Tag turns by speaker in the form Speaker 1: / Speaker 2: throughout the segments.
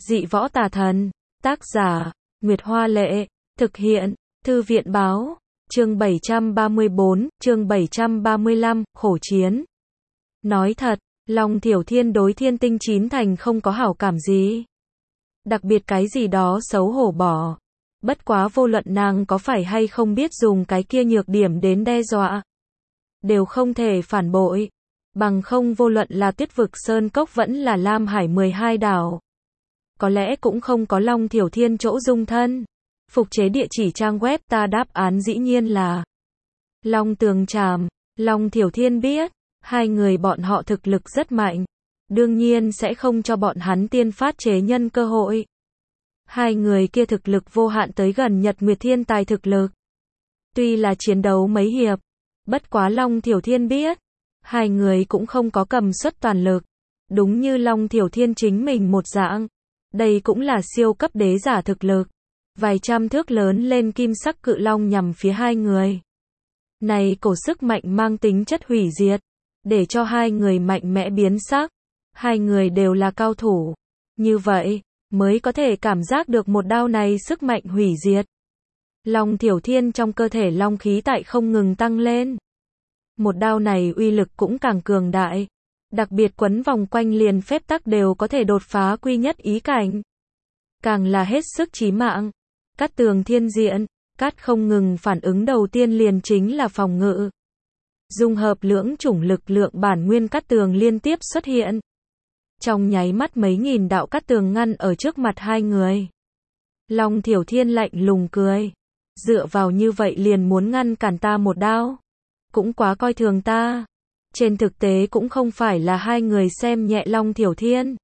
Speaker 1: Dị võ tà thần. Tác giả, Nguyệt Hoa Lệ. Thực hiện, Thư viện Báo. Chương 734, chương 735, khổ chiến. Nói thật, Long Thiểu Thiên đối Thiên Tinh Chín Thành không có hảo cảm gì. Đặc biệt cái gì đó xấu hổ bỏ. Bất quá vô luận nàng có phải hay không biết dùng cái kia nhược điểm đến đe dọa, đều không thể phản bội. Bằng không vô luận là Tuyết Vực Sơn Cốc vẫn là Lam Hải 12 đảo, có lẽ cũng không có Long Thiểu Thiên chỗ dung thân. Phục chế địa chỉ trang web ta, đáp án dĩ nhiên là Long Tường Tràm. Long Thiểu Thiên biết, hai người bọn họ thực lực rất mạnh, đương nhiên sẽ không cho bọn hắn tiên phát chế nhân cơ hội. Hai người kia thực lực vô hạn tới gần Nhật Nguyệt Thiên Tài thực lực. Tuy là chiến đấu mấy hiệp, bất quá Long Thiểu Thiên biết, hai người cũng không có cầm suất toàn lực. Đúng như Long Thiểu Thiên chính mình một dạng, đây cũng là siêu cấp đế giả thực lực. Vài trăm thước lớn lên kim sắc cự long nhằm phía hai người. Này cổ sức mạnh mang tính chất hủy diệt, để cho hai người mạnh mẽ biến sắc. Hai người đều là cao thủ, như vậy mới có thể cảm giác được một đao này sức mạnh hủy diệt. Long Thiểu Thiên trong cơ thể long khí tại không ngừng tăng lên. Một đao này uy lực cũng càng cường đại, đặc biệt quấn vòng quanh liền phép tắc đều có thể đột phá quy nhất ý cảnh. Càng là hết sức chí mạng. Cát tường thiên diện, cát không ngừng phản ứng đầu tiên liền chính là phòng ngự. Dung hợp lưỡng chủng lực lượng bản nguyên cát tường liên tiếp xuất hiện. Trong nháy mắt mấy nghìn đạo cát tường ngăn ở trước mặt hai người. Long Thiểu Thiên lạnh lùng cười. Dựa vào như vậy liền muốn ngăn cản ta một đao. Cũng quá coi thường ta. Trên thực tế cũng không phải là hai người xem nhẹ Long Thiểu Thiên,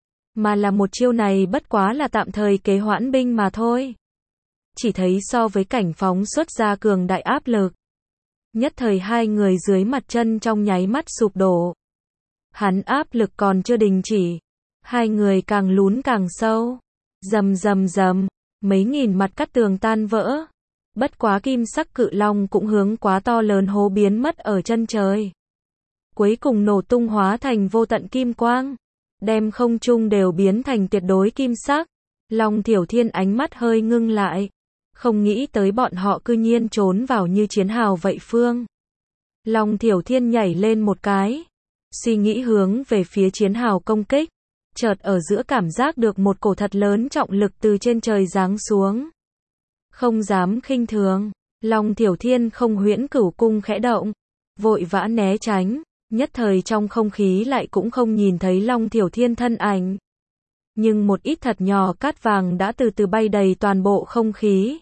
Speaker 1: mà là một chiêu này bất quá là tạm thời kế hoãn binh mà thôi. Chỉ thấy so với cảnh phóng xuất ra cường đại áp lực, nhất thời hai người dưới mặt chân trong nháy mắt sụp đổ. Hắn áp lực còn chưa đình chỉ, hai người càng lún càng sâu. Rầm rầm rầm, mấy nghìn mặt cát tường tan vỡ. Bất quá kim sắc cự long cũng hướng quá to lớn hố biến mất ở chân trời. Cuối cùng nổ tung hóa thành vô tận kim quang, đem không trung đều biến thành tuyệt đối kim sắc. Long Thiểu Thiên ánh mắt hơi ngưng lại, không nghĩ tới bọn họ cư nhiên trốn vào như chiến hào vậy phương. Long Thiểu Thiên nhảy lên một cái, suy nghĩ hướng về phía chiến hào công kích, chợt ở giữa cảm giác được một cổ thật lớn trọng lực từ trên trời giáng xuống. Không dám khinh thường, Long Thiểu Thiên không huyễn cửu cung khẽ động, vội vã né tránh, nhất thời trong không khí lại cũng không nhìn thấy Long Thiểu Thiên thân ảnh. Nhưng một ít thật nhỏ cát vàng đã từ từ bay đầy toàn bộ không khí.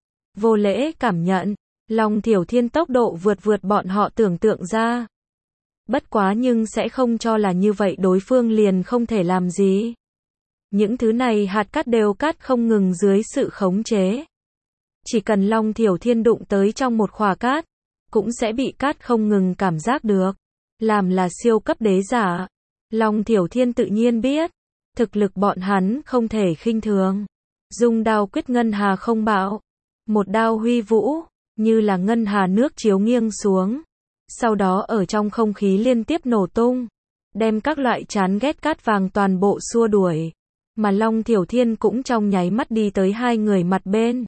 Speaker 1: Vô lễ cảm nhận, Long Thiểu Thiên tốc độ vượt bọn họ tưởng tượng ra. Bất quá nhưng sẽ không cho là như vậy đối phương liền không thể làm gì. Những thứ này hạt cát đều cát không ngừng dưới sự khống chế. Chỉ cần Long Thiểu Thiên đụng tới trong một khỏa cát, cũng sẽ bị cát không ngừng cảm giác được. Làm là siêu cấp đế giả, Long Thiểu Thiên tự nhiên biết, thực lực bọn hắn không thể khinh thường. Dung đao quyết ngân hà không bạo, một đao huy vũ, như là ngân hà nước chiếu nghiêng xuống. Sau đó ở trong không khí liên tiếp nổ tung, đem các loại chán ghét cát vàng toàn bộ xua đuổi. Mà Long Thiểu Thiên cũng trong nháy mắt đi tới hai người mặt bên.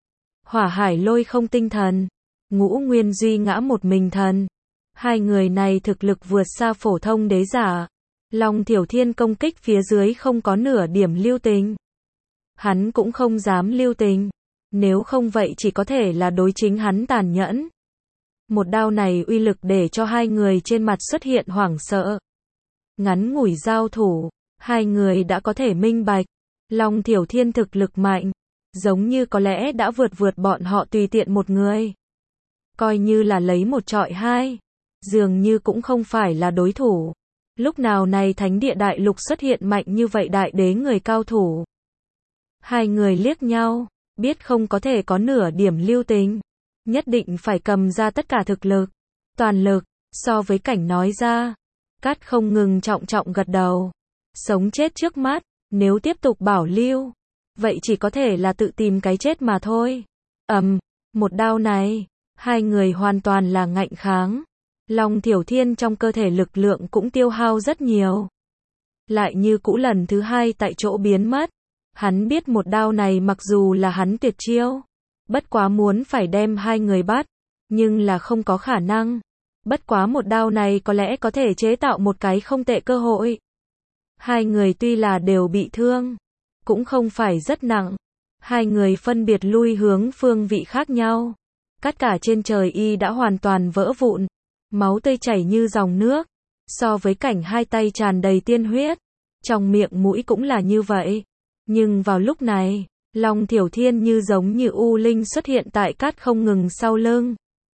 Speaker 1: Hỏa hải lôi không tinh thần, Ngũ Nguyên Duy ngã một mình thần. Hai người này thực lực vượt xa phổ thông đế giả. Long Thiểu Thiên công kích phía dưới không có nửa điểm lưu tình. Hắn cũng không dám lưu tình, nếu không vậy chỉ có thể là đối chính hắn tàn nhẫn. Một đao này uy lực để cho hai người trên mặt xuất hiện hoảng sợ. Ngắn ngủi giao thủ, hai người đã có thể minh bạch, Long Thiểu Thiên thực lực mạnh, giống như có lẽ đã vượt bọn họ tùy tiện một người. Coi như là lấy một trọi hai, dường như cũng không phải là đối thủ. Lúc nào này thánh địa đại lục xuất hiện mạnh như vậy đại đế người cao thủ. Hai người liếc nhau, biết không có thể có nửa điểm lưu tình. Nhất định phải cầm ra tất cả thực lực, toàn lực, so với cảnh nói ra. Cát không ngừng trọng gật đầu. Sống chết trước mắt, nếu tiếp tục bảo lưu, vậy chỉ có thể là tự tìm cái chết mà thôi. Một đao này, hai người hoàn toàn là ngạnh kháng. Long Thiểu Thiên trong cơ thể lực lượng cũng tiêu hao rất nhiều. Lại như cũ lần thứ hai tại chỗ biến mất. Hắn biết một đao này mặc dù là hắn tuyệt chiêu, bất quá muốn phải đem hai người bắt, nhưng là không có khả năng. Bất quá một đao này có lẽ có thể chế tạo một cái không tệ cơ hội. Hai người tuy là đều bị thương, cũng không phải rất nặng. Hai người phân biệt lui hướng phương vị khác nhau. Cát cả trên trời y đã hoàn toàn vỡ vụn, máu tươi chảy như dòng nước. So với cảnh hai tay tràn đầy tiên huyết, trong miệng mũi cũng là như vậy. Nhưng vào lúc này, Long Thiểu Thiên như giống như U Linh xuất hiện tại Cát Không Ngừng sau lưng.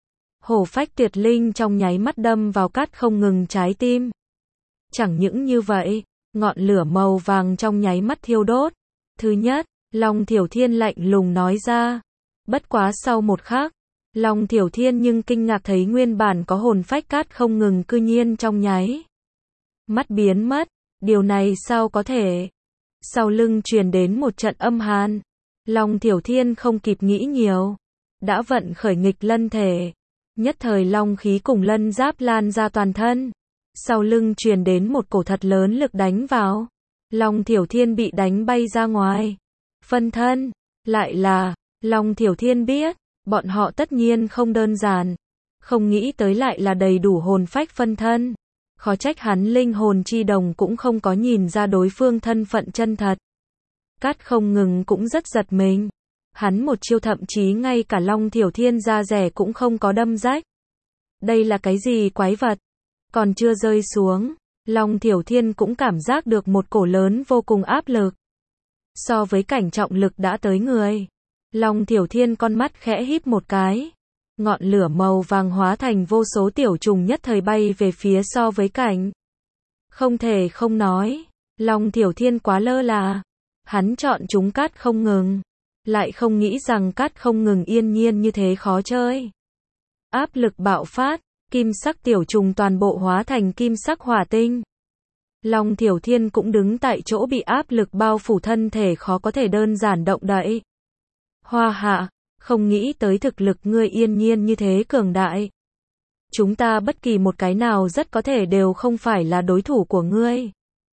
Speaker 1: Hổ phách tuyệt linh trong nháy mắt đâm vào Cát Không Ngừng trái tim. Chẳng những như vậy, ngọn lửa màu vàng trong nháy mắt thiêu đốt. Thứ nhất, Long Thiểu Thiên lạnh lùng nói ra. Bất quá sau một khắc, Long Thiểu Thiên nhưng kinh ngạc thấy nguyên bản có hồn phách Cát Không Ngừng cư nhiên trong nháy mắt biến mất. Điều này sao có thể? Sau lưng truyền đến một trận âm hàn. Long Thiểu Thiên không kịp nghĩ nhiều, đã vận khởi nghịch lân thể. Nhất thời long khí cùng lân giáp lan ra toàn thân. Sau lưng truyền đến một cổ thật lớn lực đánh vào. Long Thiểu Thiên bị đánh bay ra ngoài. Phân thân, lại là, Long Thiểu Thiên biết, bọn họ tất nhiên không đơn giản. Không nghĩ tới lại là đầy đủ hồn phách phân thân. Khó trách hắn linh hồn chi đồng cũng không có nhìn ra đối phương thân phận chân thật. Cát Không Ngừng cũng rất giật mình. Hắn một chiêu thậm chí ngay cả Long Thiểu Thiên da rẻ cũng không có đâm rách. Đây là cái gì quái vật? Còn chưa rơi xuống, Long Thiểu Thiên cũng cảm giác được một cổ lớn vô cùng áp lực. So với cảnh trọng lực đã tới người, Long Thiểu Thiên con mắt khẽ híp một cái. Ngọn lửa màu vàng hóa thành vô số tiểu trùng nhất thời bay về phía so với cảnh. Không thể không nói, Long Thiểu Thiên quá lơ là. Hắn chọn chúng Cát Không Ngừng, lại không nghĩ rằng Cát Không Ngừng yên nhiên như thế khó chơi. Áp lực bạo phát, kim sắc tiểu trùng toàn bộ hóa thành kim sắc hỏa tinh. Long Thiểu Thiên cũng đứng tại chỗ bị áp lực bao phủ thân thể khó có thể đơn giản động đậy. Hoa hạ, không nghĩ tới thực lực ngươi yên nhiên như thế cường đại. Chúng ta bất kỳ một cái nào rất có thể đều không phải là đối thủ của ngươi.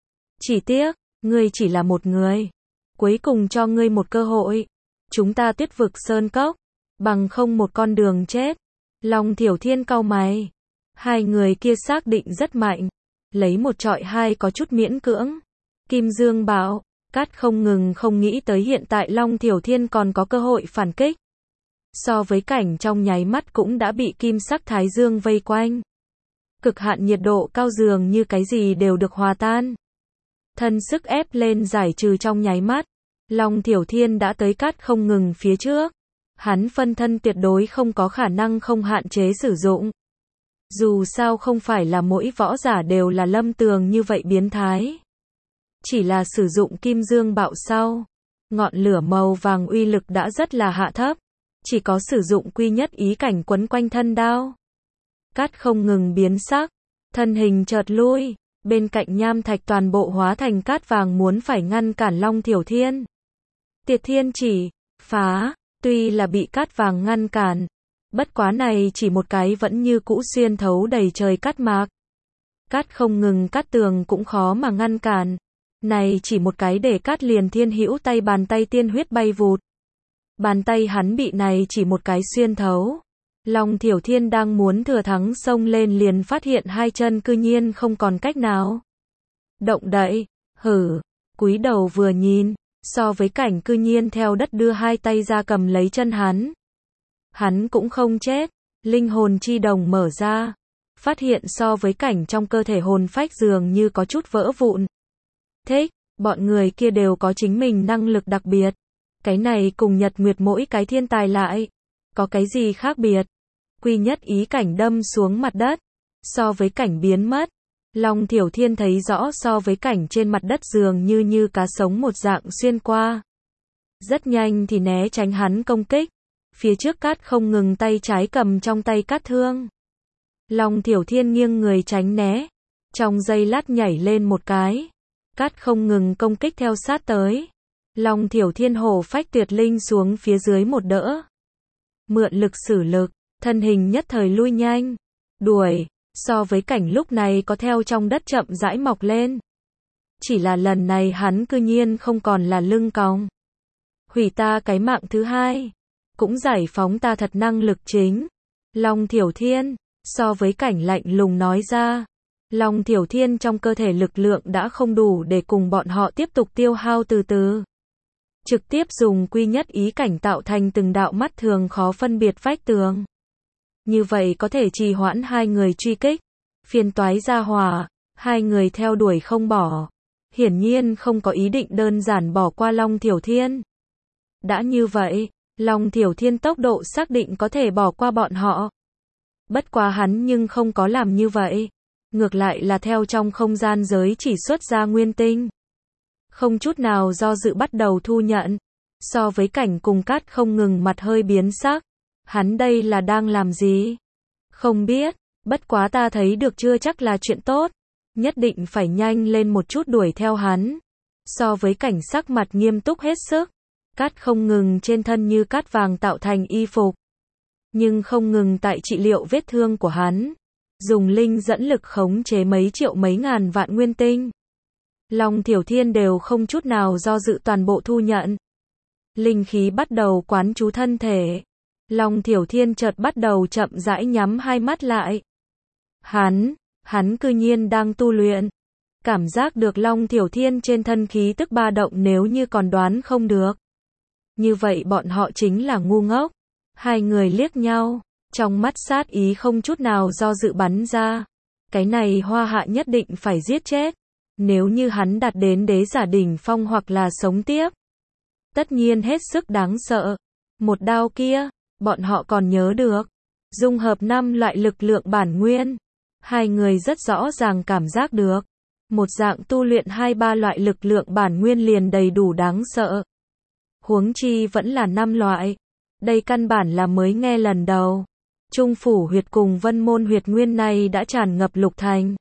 Speaker 1: Chỉ tiếc, ngươi chỉ là một người. Cuối cùng cho ngươi một cơ hội. Chúng ta Tuyết vực sơn cốc, bằng không một con đường chết. Long Thiểu Thiên cau mày. Hai người kia xác định rất mạnh. Lấy một trọi hai có chút miễn cưỡng. Kim Dương bảo, Cát Không Ngừng không nghĩ tới hiện tại Long Thiểu Thiên còn có cơ hội phản kích. So với cảnh trong nháy mắt cũng đã bị kim sắc thái dương vây quanh. Cực hạn nhiệt độ cao dường như cái gì đều được hòa tan. Thân sức ép lên giải trừ trong nháy mắt. Long Thiểu Thiên đã tới Cát Không Ngừng phía trước. Hắn phân thân tuyệt đối không có khả năng không hạn chế sử dụng. Dù sao không phải là mỗi võ giả đều là Lâm Tường như vậy biến thái. Chỉ là sử dụng kim dương bạo sau. Ngọn lửa màu vàng uy lực đã rất là hạ thấp. Chỉ có sử dụng quy nhất ý cảnh quấn quanh thân đao. Cát Không Ngừng biến sắc. Thân hình chợt lui. Bên cạnh nham thạch toàn bộ hóa thành cát vàng muốn phải ngăn cản Long Thiểu Thiên. Tiệt Thiên chỉ, phá, tuy là bị cát vàng ngăn cản. Bất quá này chỉ một cái vẫn như cũ xuyên thấu đầy trời cát mạc. Cát Không Ngừng cát tường cũng khó mà ngăn cản. Này chỉ một cái để Cát liền thiên hữu tay bàn tay tiên huyết bay vụt. Bàn tay hắn bị này chỉ một cái xuyên thấu. Long Thiểu Thiên đang muốn thừa thắng xông lên liền phát hiện hai chân cư nhiên không còn cách nào động đậy. Hử, cúi đầu vừa nhìn, so với cảnh cư nhiên theo đất đưa hai tay ra cầm lấy chân hắn. Hắn cũng không chết, linh hồn chi đồng mở ra, phát hiện so với cảnh trong cơ thể hồn phách dường như có chút vỡ vụn. Thích, bọn người kia đều có chính mình năng lực đặc biệt. Cái này cùng Nhật Nguyệt mỗi cái thiên tài lại, có cái gì khác biệt? Quy nhất ý cảnh đâm xuống mặt đất, so với cảnh biến mất. Long Thiểu Thiên thấy rõ so với cảnh trên mặt đất dường như cá sống một dạng xuyên qua. Rất nhanh thì né tránh hắn công kích. Phía trước Cát Không Ngừng tay trái cầm trong tay cát thương. Long Thiểu Thiên nghiêng người tránh né. Trong giây lát nhảy lên một cái. Cát Không Ngừng công kích theo sát tới. Long Thiểu Thiên hổ phách tuyệt linh xuống phía dưới một đỡ. Mượn lực sử lực, thân hình nhất thời lui nhanh. Đuổi, so với cảnh lúc này có theo trong đất chậm rãi mọc lên. Chỉ là lần này hắn cư nhiên không còn là lưng còng. Hủy ta cái mạng thứ hai. Cũng giải phóng ta thật năng lực chính. Long Thiểu Thiên, so với Cảnh lạnh lùng nói ra. Long Thiểu Thiên trong cơ thể lực lượng đã không đủ để cùng bọn họ tiếp tục tiêu hao từ từ. Trực tiếp dùng quy nhất ý cảnh tạo thành từng đạo mắt thường khó phân biệt vách tường. Như vậy có thể trì hoãn hai người truy kích. Phiền toái ra hỏa, hai người theo đuổi không bỏ. Hiển nhiên không có ý định đơn giản bỏ qua Long Thiểu Thiên. Đã như vậy, Long Thiểu Thiên tốc độ xác định có thể bỏ qua bọn họ. Bất quá hắn nhưng không có làm như vậy. Ngược lại là theo trong không gian giới chỉ xuất ra nguyên tinh. Không chút nào do dự bắt đầu thu nhận. So với Cảnh cùng Cát không ngừng mặt hơi biến sắc. Hắn đây là đang làm gì? Không biết, bất quá ta thấy được chưa chắc là chuyện tốt. Nhất định phải nhanh lên một chút đuổi theo hắn. So với Cảnh sắc mặt nghiêm túc hết sức. Cát không ngừng trên thân như cát vàng tạo thành y phục. Nhưng không ngừng tại trị liệu vết thương của hắn. Dùng linh dẫn lực khống chế mấy triệu mấy ngàn vạn nguyên tinh. Long Thiểu Thiên đều không chút nào do dự toàn bộ thu nhận. Linh khí bắt đầu quán trú thân thể. Long Thiểu Thiên chợt bắt đầu chậm rãi nhắm hai mắt lại. Hắn cư nhiên đang tu luyện. Cảm giác được Long Thiểu Thiên trên thân khí tức ba động nếu như còn đoán không được. Như vậy bọn họ chính là ngu ngốc. Hai người liếc nhau, trong mắt sát ý không chút nào do dự bắn ra. Cái này Hoa Hạ nhất định phải giết chết. Nếu như hắn đạt đến đế giả đỉnh phong hoặc là sống tiếp. Tất nhiên hết sức đáng sợ. Một đao kia, bọn họ còn nhớ được. Dung hợp 5 loại lực lượng bản nguyên. Hai người rất rõ ràng cảm giác được. Một dạng tu luyện 2-3 loại lực lượng bản nguyên liền đầy đủ đáng sợ. Huống chi vẫn là 5 loại. Đây căn bản là mới nghe lần đầu. Trung phủ huyệt cùng Vân Môn huyệt nguyên này đã tràn ngập lục thành.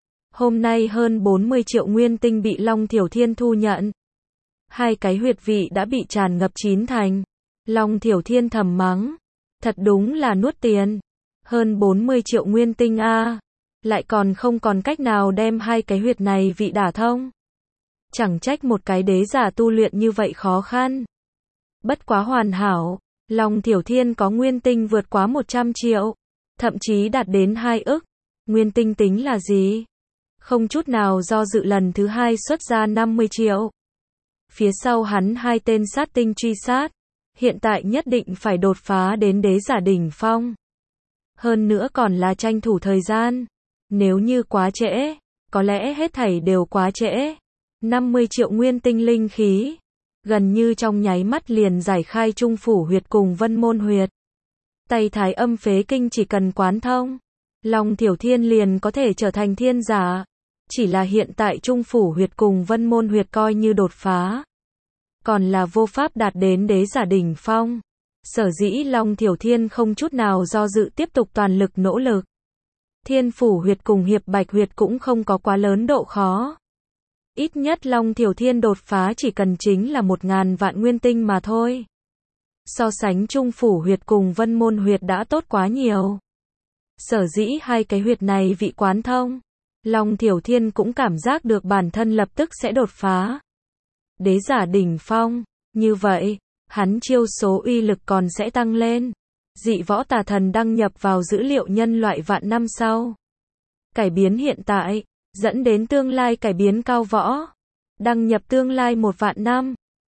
Speaker 1: Hôm nay hơn 40 triệu nguyên tinh bị Long Thiểu Thiên thu nhận. Hai cái huyệt vị đã bị tràn ngập 9 thành. Long Thiểu Thiên thầm mắng. Thật đúng là nuốt tiền. Hơn 40 triệu nguyên tinh a, lại còn không còn cách nào đem hai cái huyệt này vị đả thông. Chẳng trách một cái đế giả tu luyện như vậy khó khăn. Bất quá hoàn hảo. Long Thiểu Thiên có nguyên tinh vượt quá 100 triệu. Thậm chí đạt đến 2 ức. Nguyên tinh tính là gì? Không chút nào do dự lần thứ hai xuất ra 50 triệu. Phía sau hắn hai tên sát tinh truy sát. Hiện tại nhất định phải đột phá đến đế giả đỉnh phong. Hơn nữa còn là tranh thủ thời gian. Nếu như quá trễ, có lẽ hết thảy đều quá trễ. 50 triệu nguyên tinh linh khí. Gần như trong nháy mắt liền giải khai Trung phủ huyệt cùng Vân Môn huyệt. Tay Thái Âm Phế Kinh chỉ cần quán thông. Long Thiểu Thiên liền có thể trở thành thiên giả. Chỉ là hiện tại Trung phủ huyệt cùng Vân Môn huyệt coi như đột phá. Còn là vô pháp đạt đến đế giả đỉnh phong. Sở dĩ Long Thiểu Thiên không chút nào do dự tiếp tục toàn lực nỗ lực. Thiên phủ huyệt cùng Hiệp Bạch huyệt cũng không có quá lớn độ khó. Ít nhất Long Thiểu Thiên đột phá chỉ cần chính là 1000 vạn nguyên tinh mà thôi. So sánh Trung phủ huyệt cùng Vân Môn huyệt đã tốt quá nhiều. Sở dĩ hai cái huyệt này vị quán thông. Long Thiểu Thiên cũng cảm giác được bản thân lập tức sẽ đột phá. Đế giả đỉnh phong. Như vậy, hắn chiêu số uy lực còn sẽ tăng lên. Dị võ tà thần đăng nhập vào dữ liệu nhân loại vạn năm sau. Cải biến hiện tại, dẫn đến tương lai cải biến cao võ. Đăng nhập tương lai 1 vạn năm.